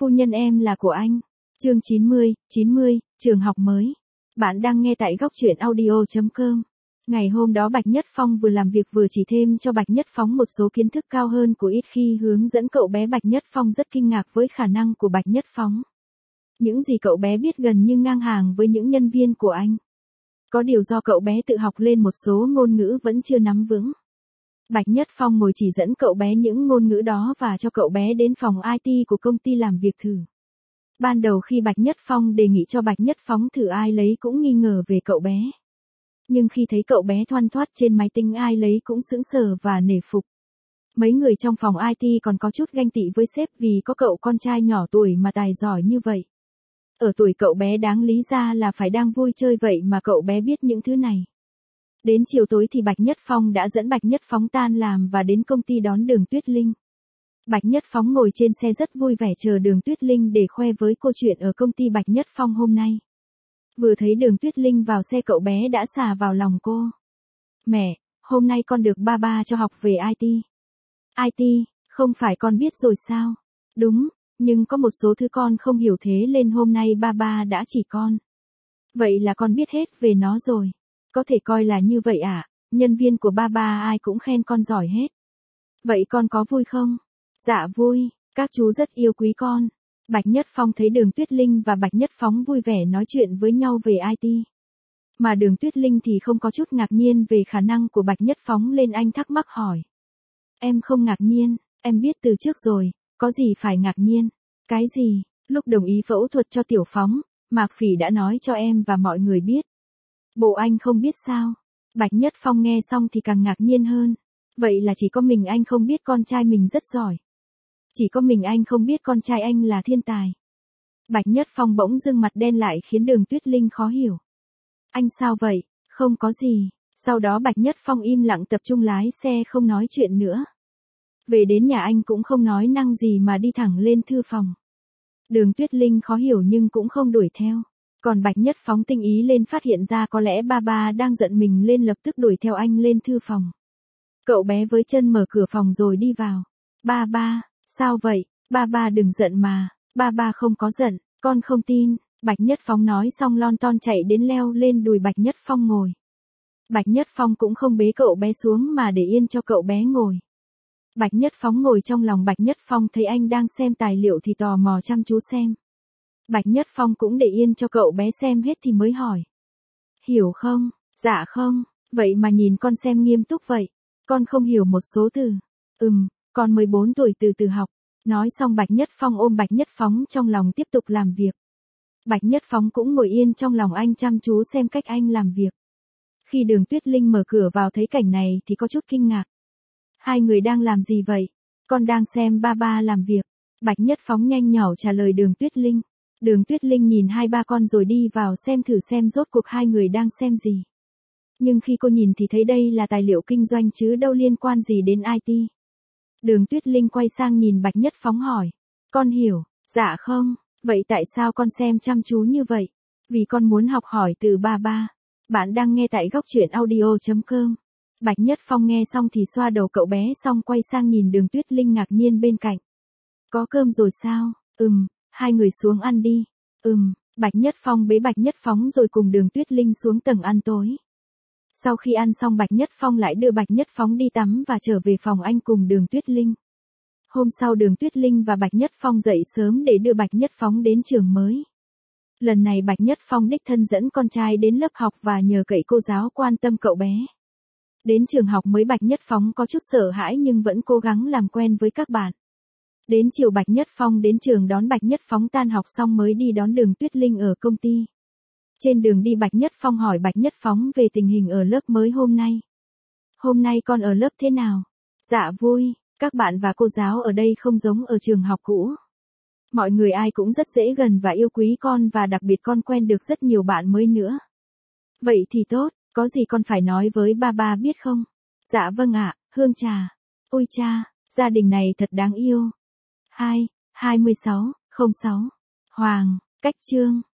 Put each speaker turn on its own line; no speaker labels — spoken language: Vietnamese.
Phu nhân em là của anh. Chương 90, trường học mới. Bạn đang nghe tại góc truyện audio.com. Ngày hôm đó Bạch Nhất Phong vừa làm việc vừa chỉ thêm cho Bạch Nhất Phóng một số kiến thức cao hơn của ít khi hướng dẫn cậu bé. Bạch Nhất Phong rất kinh ngạc với khả năng của Bạch Nhất Phóng. Những gì cậu bé biết gần như ngang hàng với những nhân viên của anh. Có điều do cậu bé tự học lên một số ngôn ngữ vẫn chưa nắm vững. Bạch Nhất Phong ngồi chỉ dẫn cậu bé những ngôn ngữ đó và cho cậu bé đến phòng IT của công ty làm việc thử. Ban đầu khi Bạch Nhất Phong đề nghị cho Bạch Nhất Phóng thử ai lấy cũng nghi ngờ về cậu bé. Nhưng khi thấy cậu bé thoăn thoắt trên máy tính ai lấy cũng sững sờ và nể phục. Mấy người trong phòng IT còn có chút ganh tị với sếp vì có cậu con trai nhỏ tuổi mà tài giỏi như vậy. Ở tuổi cậu bé đáng lý ra là phải đang vui chơi vậy mà cậu bé biết những thứ này. Đến chiều tối thì Bạch Nhất Phong đã dẫn Bạch Nhất Phóng tan làm và đến công ty đón Đường Tuyết Linh. Bạch Nhất Phóng ngồi trên xe rất vui vẻ chờ Đường Tuyết Linh để khoe với cô chuyện ở công ty Bạch Nhất Phong hôm nay. Vừa thấy Đường Tuyết Linh vào xe cậu bé đã xà vào lòng cô. Mẹ, hôm nay con được ba cho học về IT. IT, không phải con biết rồi sao? Đúng, nhưng có một số thứ con không hiểu thế nên hôm nay ba đã chỉ con. Vậy là con biết hết về nó rồi. Có thể coi là như vậy à, nhân viên của ba ai cũng khen con giỏi hết. Vậy con có vui không? Dạ vui, các chú rất yêu quý con. Bạch Nhất Phong thấy Đường Tuyết Linh và Bạch Nhất Phóng vui vẻ nói chuyện với nhau về IT. Mà Đường Tuyết Linh thì không có chút ngạc nhiên về khả năng của Bạch Nhất Phóng nên anh thắc mắc hỏi. Em không ngạc nhiên, em biết từ trước rồi, có gì phải ngạc nhiên. Cái gì? Lúc đồng ý phẫu thuật cho Tiểu Phóng, Mạc Phỉ đã nói cho em và mọi người biết. Bộ anh không biết sao? Bạch Nhất Phong nghe xong thì càng ngạc nhiên hơn. Vậy là chỉ có mình anh không biết con trai mình rất giỏi. Chỉ có mình anh không biết con trai anh là thiên tài. Bạch Nhất Phong bỗng dưng mặt đen lại khiến Đường Tuyết Linh khó hiểu. Anh sao vậy? Không có gì. Sau đó Bạch Nhất Phong im lặng tập trung lái xe không nói chuyện nữa. Về đến nhà anh cũng không nói năng gì mà đi thẳng lên thư phòng. Đường Tuyết Linh khó hiểu nhưng cũng không đuổi theo. Còn Bạch Nhất Phóng tinh ý lên phát hiện ra có lẽ ba đang giận mình lên lập tức đuổi theo anh lên thư phòng. Cậu bé với chân mở cửa phòng rồi đi vào. Ba, sao vậy? Ba đừng giận mà. Ba không có giận, con không tin. Bạch Nhất Phóng nói xong lon ton chạy đến leo lên đùi Bạch Nhất Phong ngồi. Bạch Nhất Phong cũng không bế cậu bé xuống mà để yên cho cậu bé ngồi. Bạch Nhất Phóng ngồi trong lòng Bạch Nhất Phong thấy anh đang xem tài liệu thì tò mò chăm chú xem. Bạch Nhất Phong cũng để yên cho cậu bé xem hết thì mới hỏi. Hiểu không? Dạ không, vậy mà nhìn con xem nghiêm túc vậy. Con không hiểu một số từ. Con 14 tuổi từ từ học. Nói xong Bạch Nhất Phong ôm Bạch Nhất Phóng trong lòng tiếp tục làm việc. Bạch Nhất Phóng cũng ngồi yên trong lòng anh chăm chú xem cách anh làm việc. Khi Đường Tuyết Linh mở cửa vào thấy cảnh này thì có chút kinh ngạc. Hai người đang làm gì vậy? Con đang xem ba làm việc. Bạch Nhất Phóng nhanh nhỏ trả lời Đường Tuyết Linh. Đường Tuyết Linh nhìn hai ba con rồi đi vào xem thử xem rốt cuộc hai người đang xem gì. Nhưng khi cô nhìn thì thấy đây là tài liệu kinh doanh chứ đâu liên quan gì đến IT. Đường Tuyết Linh quay sang nhìn Bạch Nhất Phóng hỏi. Con hiểu, dạ không, vậy tại sao con xem chăm chú như vậy? Vì con muốn học hỏi từ ba. Bạn đang nghe tại góc truyện audio.com. Bạch Nhất Phong nghe xong thì xoa đầu cậu bé xong quay sang nhìn Đường Tuyết Linh ngạc nhiên bên cạnh. Có cơm rồi sao? Hai người xuống ăn đi. Bạch Nhất Phong bế Bạch Nhất Phóng rồi cùng Đường Tuyết Linh xuống tầng ăn tối. Sau khi ăn xong Bạch Nhất Phong lại đưa Bạch Nhất Phóng đi tắm và trở về phòng anh cùng Đường Tuyết Linh. Hôm sau Đường Tuyết Linh và Bạch Nhất Phong dậy sớm để đưa Bạch Nhất Phóng đến trường mới. Lần này Bạch Nhất Phong đích thân dẫn con trai đến lớp học và nhờ cậy cô giáo quan tâm cậu bé. Đến trường học mới Bạch Nhất Phóng có chút sợ hãi nhưng vẫn cố gắng làm quen với các bạn. Đến chiều Bạch Nhất Phong đến trường đón Bạch Nhất Phóng tan học xong mới đi đón Đường Tuyết Linh ở công ty. Trên đường đi Bạch Nhất Phong hỏi Bạch Nhất Phóng về tình hình ở lớp mới hôm nay. Hôm nay con ở lớp thế nào? Dạ vui, các bạn và cô giáo ở đây không giống ở trường học cũ. Mọi người ai cũng rất dễ gần và yêu quý con và đặc biệt con quen được rất nhiều bạn mới nữa. Vậy thì tốt, có gì con phải nói với ba biết không? Dạ vâng ạ, Hương Trà. Ôi cha, gia đình này thật đáng yêu. 2606. Hoàng, Cách Chương.